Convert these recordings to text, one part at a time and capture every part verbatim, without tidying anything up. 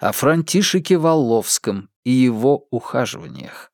о Франтишеке Валловском и его ухаживаниях.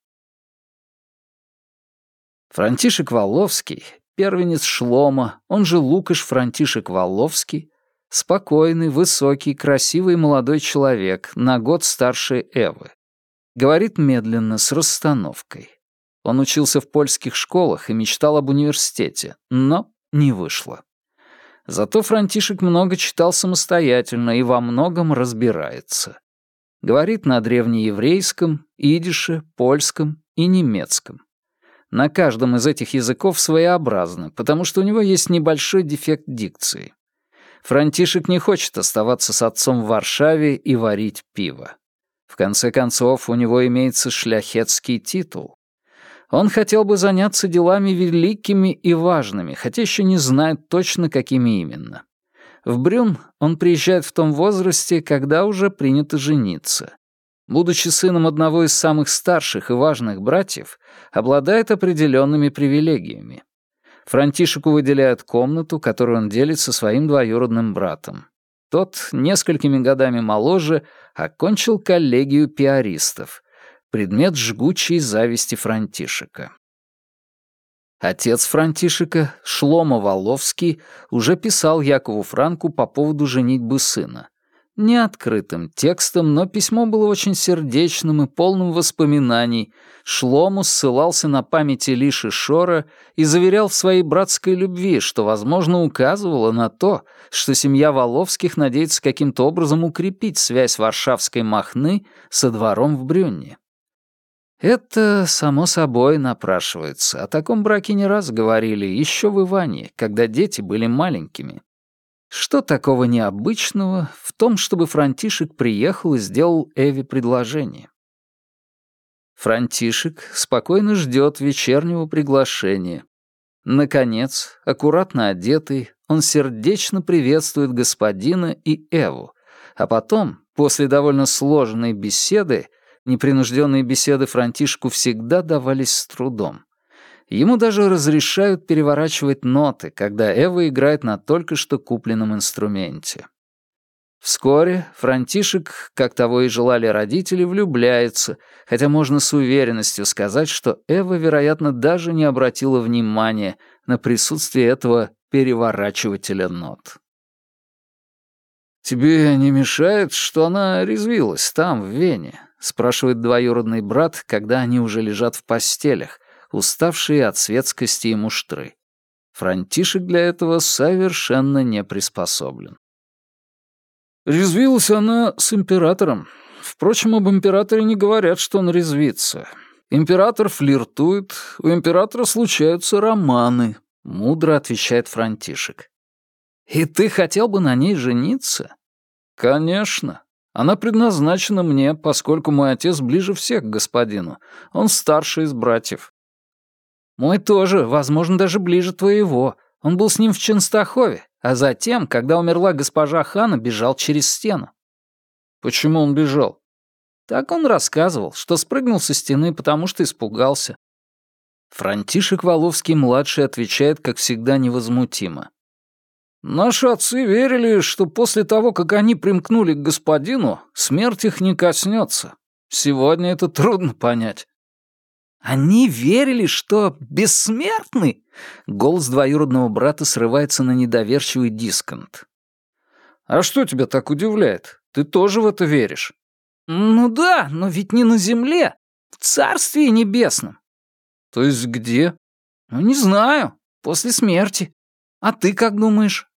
Франтишек Валловский, первенец Шлома, он же Лукаш Франтишек Валловский, спокойный, высокий, красивый молодой человек, на год старше Эвы. Говорит медленно, с расстановкой. Он учился в польских школах и мечтал об университете, но не вышло. Зато Франтишек много читал самостоятельно и во многом разбирается. Говорит на древнееврейском, идише, польском и немецком. На каждом из этих языков своеобразно, потому что у него есть небольшой дефект дикции. Франтишек не хочет оставаться с отцом в Варшаве и варить пиво. В конце концов, у него имеется шляхетский титул. Он хотел бы заняться делами великими и важными, хотя еще не знает точно, какими именно. В Брюн он приезжает в том возрасте, когда уже принято жениться. Будучи сыном одного из самых старших и важных братьев, обладает определенными привилегиями. Франтишеку выделяют комнату, которую он делит со своим двоюродным братом. Тот, несколькими годами моложе, окончил коллегию пиаристов, предмет жгучей зависти Франтишека. Отец Франтишека, Шломо Валловский, уже писал Якову Франку по поводу женитьбы сына. Не открытым текстом, но письмо было очень сердечным и полным воспоминаний. Шлому ссылался на память Илиши Шора и заверял в своей братской любви, что, возможно, указывало на то, что семья Валловских надеется каким-то образом укрепить связь варшавской Махны со двором в Брюнне. Это, само собой, напрашивается. О таком браке не раз говорили, еще в Иване, когда дети были маленькими. Что такого необычного в том, чтобы Франтишек приехал и сделал Эве предложение? Франтишек спокойно ждет вечернего приглашения. Наконец, аккуратно одетый, он сердечно приветствует господина и Эву, а потом, после довольно сложной беседы, непринужденные беседы Франтишку всегда давались с трудом. Ему даже разрешают переворачивать ноты, когда Эва играет на только что купленном инструменте. Вскоре Франтишек, как того и желали родители, влюбляется, хотя можно с уверенностью сказать, что Эва, вероятно, даже не обратила внимания на присутствие этого переворачивателя нот. «Тебе не мешает, что она резвилась там, в Вене?» — спрашивает двоюродный брат, когда они уже лежат в постелях, уставшие от светскости и муштры. Франтишек для этого совершенно не приспособлен. Резвилась она с императором. Впрочем, об императоре не говорят, что он резвится. Император флиртует, у императора случаются романы, мудро отвечает Франтишек. И ты хотел бы на ней жениться? Конечно. Она предназначена мне, поскольку мой отец ближе всех к господину. Он старший из братьев. Мой тоже, возможно, даже ближе твоего. Он был с ним в Ченстахове, а затем, когда умерла госпожа Хана, бежал через стену. Почему он бежал? Так он рассказывал, что спрыгнул со стены, потому что испугался. Франтишек Валловский-младший отвечает, как всегда, невозмутимо. Наши отцы верили, что после того, как они примкнули к господину, смерть их не коснется. Сегодня это трудно понять. Они верили, что бессмертны? Голос двоюродного брата срывается на недоверчивый дисконт. А что тебя так удивляет? Ты тоже в это веришь? Ну да, но ведь не на земле, в Царстве Небесном. То есть где? Ну не знаю, после смерти. А ты как думаешь?